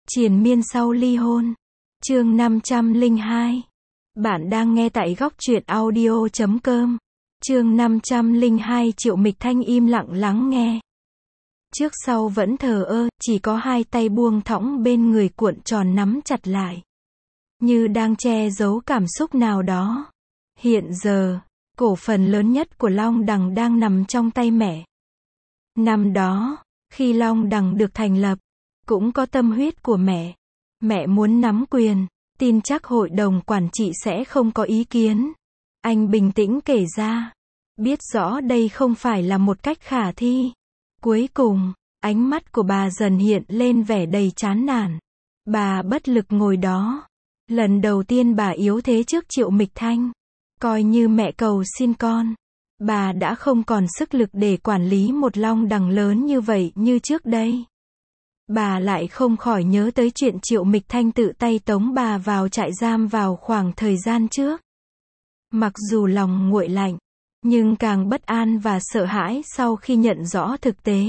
Triền miên sau ly hôn. Chương 502. Bạn đang nghe tại góc truyện audio.com. Chương 502. Triệu Mịch Thanh im lặng lắng nghe. Trước sau vẫn thờ ơ, chỉ có hai tay buông thõng bên người cuộn tròn nắm chặt lại. Như đang che giấu cảm xúc nào đó. Hiện giờ, cổ phần lớn nhất của Long Đằng đang nằm trong tay mẹ. Năm đó, khi Long Đằng được thành lập, cũng có tâm huyết của mẹ. Mẹ muốn nắm quyền, tin chắc hội đồng quản trị sẽ không có ý kiến. Anh bình tĩnh kể ra. Biết rõ đây không phải là một cách khả thi. Cuối cùng, ánh mắt của bà dần hiện lên vẻ đầy chán nản. Bà bất lực ngồi đó. Lần đầu tiên bà yếu thế trước Triệu Mịch Thanh. Coi như mẹ cầu xin con. Bà đã không còn sức lực để quản lý một Long Đằng lớn như vậy như trước đây. Bà lại không khỏi nhớ tới chuyện Triệu Mịch Thanh tự tay tống bà vào trại giam vào khoảng thời gian trước. Mặc dù lòng nguội lạnh, nhưng càng bất an và sợ hãi sau khi nhận rõ thực tế.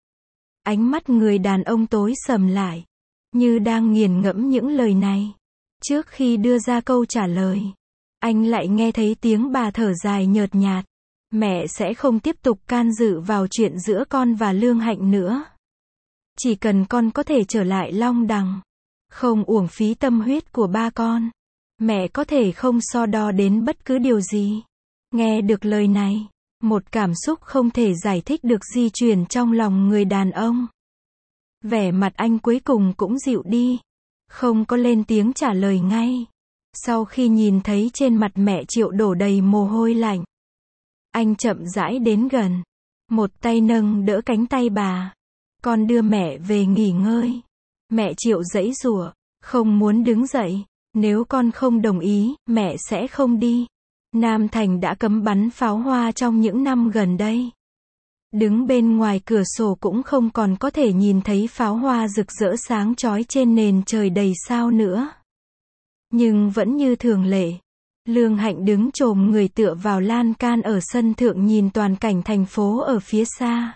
Ánh mắt người đàn ông tối sầm lại, như đang nghiền ngẫm những lời này. Trước khi đưa ra câu trả lời, anh lại nghe thấy tiếng bà thở dài nhợt nhạt. Mẹ sẽ không tiếp tục can dự vào chuyện giữa con và Lương Hạnh nữa. Chỉ cần con có thể trở lại Long Đằng, không uổng phí tâm huyết của ba con, mẹ có thể không so đo đến bất cứ điều gì. Nghe được lời này, một cảm xúc không thể giải thích được di chuyển trong lòng người đàn ông. Vẻ mặt anh cuối cùng cũng dịu đi, không có lên tiếng trả lời ngay. Sau khi nhìn thấy trên mặt mẹ Triệu đổ đầy mồ hôi lạnh, anh chậm rãi đến gần, một tay nâng đỡ cánh tay bà. Con đưa mẹ về nghỉ ngơi. Mẹ Triệu giãy giụa, không muốn đứng dậy. Nếu con không đồng ý, mẹ sẽ không đi. Nam Thành đã cấm bắn pháo hoa trong những năm gần đây. Đứng bên ngoài cửa sổ cũng không còn có thể nhìn thấy pháo hoa rực rỡ sáng chói trên nền trời đầy sao nữa. Nhưng vẫn như thường lệ, Lương Hạnh đứng chồm người tựa vào lan can ở sân thượng nhìn toàn cảnh thành phố ở phía xa.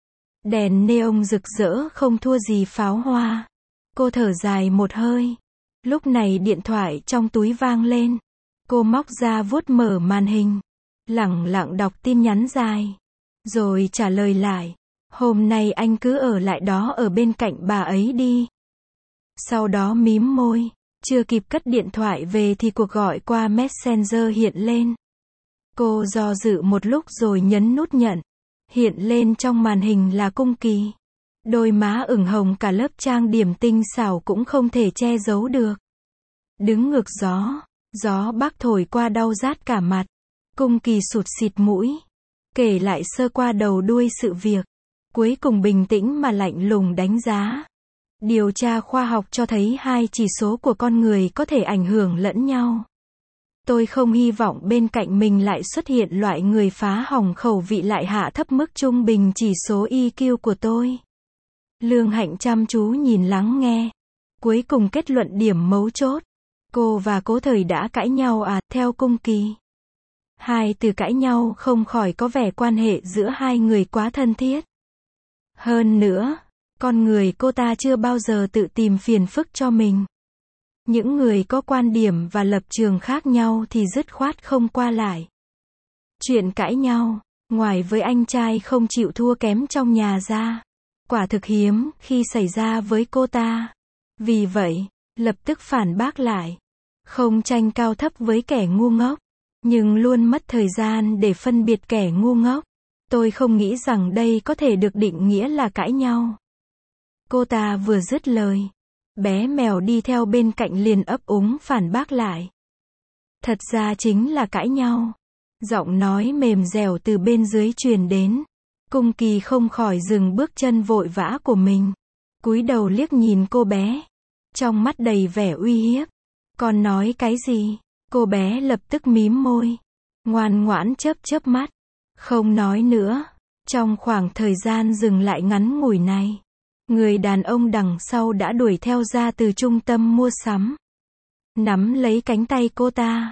Đèn neon rực rỡ không thua gì pháo hoa. Cô thở dài một hơi. Lúc này điện thoại trong túi vang lên. Cô móc ra vuốt mở màn hình. Lẳng lặng đọc tin nhắn dài. Rồi trả lời lại. Hôm nay anh cứ ở lại đó ở bên cạnh bà ấy đi. Sau đó mím môi. Chưa kịp cất điện thoại về thì cuộc gọi qua Messenger hiện lên. Cô do dự một lúc rồi nhấn nút nhận. Hiện lên trong màn hình là Cung Kỳ. Đôi má ửng hồng cả lớp trang điểm tinh xảo cũng không thể che giấu được. Đứng ngược gió, gió bắc thổi qua đau rát cả mặt. Cung Kỳ sụt sịt mũi, kể lại sơ qua đầu đuôi sự việc. Cuối cùng bình tĩnh mà lạnh lùng đánh giá. Điều tra khoa học cho thấy hai chỉ số của con người có thể ảnh hưởng lẫn nhau. Tôi không hy vọng bên cạnh mình lại xuất hiện loại người phá hỏng khẩu vị lại hạ thấp mức trung bình chỉ số EQ của tôi. Lương Hạnh chăm chú nhìn lắng nghe. Cuối cùng kết luận điểm mấu chốt. Cô và Cố Thời đã cãi nhau à, theo Cung Kỳ. Hai từ cãi nhau không khỏi có vẻ quan hệ giữa hai người quá thân thiết. Hơn nữa, con người cô ta chưa bao giờ tự tìm phiền phức cho mình. Những người có quan điểm và lập trường khác nhau thì dứt khoát không qua lại. Chuyện cãi nhau, ngoài với anh trai không chịu thua kém trong nhà ra, quả thực hiếm khi xảy ra với cô ta. Vì vậy, lập tức phản bác lại. Không tranh cao thấp với kẻ ngu ngốc, nhưng luôn mất thời gian để phân biệt kẻ ngu ngốc. Tôi không nghĩ rằng đây có thể được định nghĩa là cãi nhau. Cô ta vừa dứt lời, bé mèo đi theo bên cạnh liền ấp úng phản bác lại. Thật ra chính là cãi nhau. Giọng nói mềm dẻo từ bên dưới truyền đến. Cung Kỳ không khỏi dừng bước chân vội vã của mình. Cúi đầu liếc nhìn cô bé. Trong mắt đầy vẻ uy hiếp. Con nói cái gì? Cô bé lập tức mím môi. Ngoan ngoãn chớp chớp mắt. Không nói nữa. Trong khoảng thời gian dừng lại ngắn ngủi này, người đàn ông đằng sau đã đuổi theo ra từ trung tâm mua sắm. Nắm lấy cánh tay cô ta.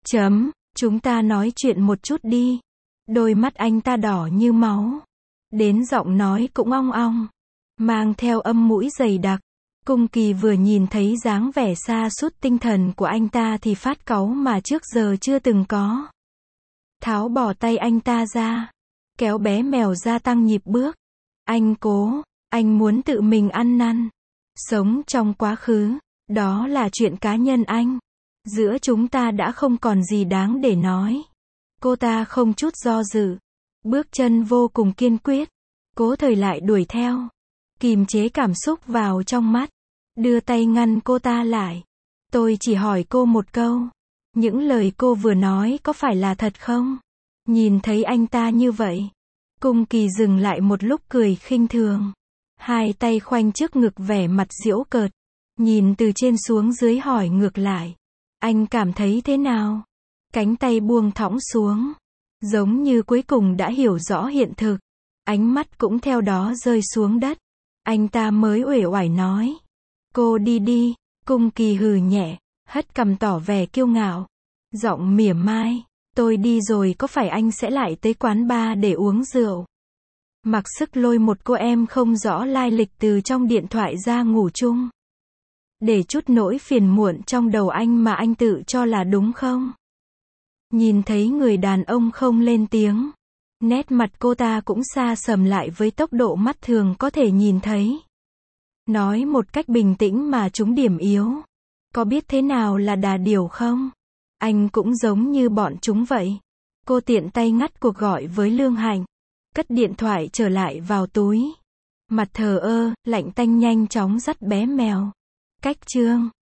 Chúng ta nói chuyện một chút đi. Đôi mắt anh ta đỏ như máu. Đến giọng nói cũng ong ong. Mang theo âm mũi dày đặc. Cung Kỳ vừa nhìn thấy dáng vẻ sa sút tinh thần của anh ta thì phát cáu mà trước giờ chưa từng có. Tháo bỏ tay anh ta ra, kéo bé mèo ra tăng nhịp bước. Anh cố, anh muốn tự mình ăn năn. Sống trong quá khứ, đó là chuyện cá nhân anh. Giữa chúng ta đã không còn gì đáng để nói. Cô ta không chút do dự, bước chân vô cùng kiên quyết, cố thời lại đuổi theo, kìm chế cảm xúc vào trong mắt, đưa tay ngăn cô ta lại. Tôi chỉ hỏi cô một câu, những lời cô vừa nói có phải là thật không? Nhìn thấy anh ta như vậy, Cung Kỳ dừng lại một lúc cười khinh thường, hai tay khoanh trước ngực vẻ mặt giễu cợt, nhìn từ trên xuống dưới hỏi ngược lại, anh cảm thấy thế nào? Cánh tay buông thõng xuống, giống như cuối cùng đã hiểu rõ hiện thực, ánh mắt cũng theo đó rơi xuống đất. Anh ta mới uể oải nói, cô đi đi. Cung Kỳ hừ nhẹ, hất cằm tỏ vẻ kiêu ngạo, giọng mỉa mai, tôi đi rồi có phải anh sẽ lại tới quán bar để uống rượu? Mặc sức lôi một cô em không rõ lai lịch từ trong điện thoại ra ngủ chung, để chút nỗi phiền muộn trong đầu anh mà anh tự cho là đúng không? Nhìn thấy người đàn ông không lên tiếng, nét mặt cô ta cũng xa sầm lại với tốc độ mắt thường có thể nhìn thấy. Nói một cách bình tĩnh mà trúng điểm yếu. Có biết thế nào là đà điểu không? Anh cũng giống như bọn chúng vậy. Cô tiện tay ngắt cuộc gọi với Lương Hạnh, cất điện thoại trở lại vào túi. Mặt thờ ơ, lạnh tanh nhanh chóng dắt bé mèo cách chương.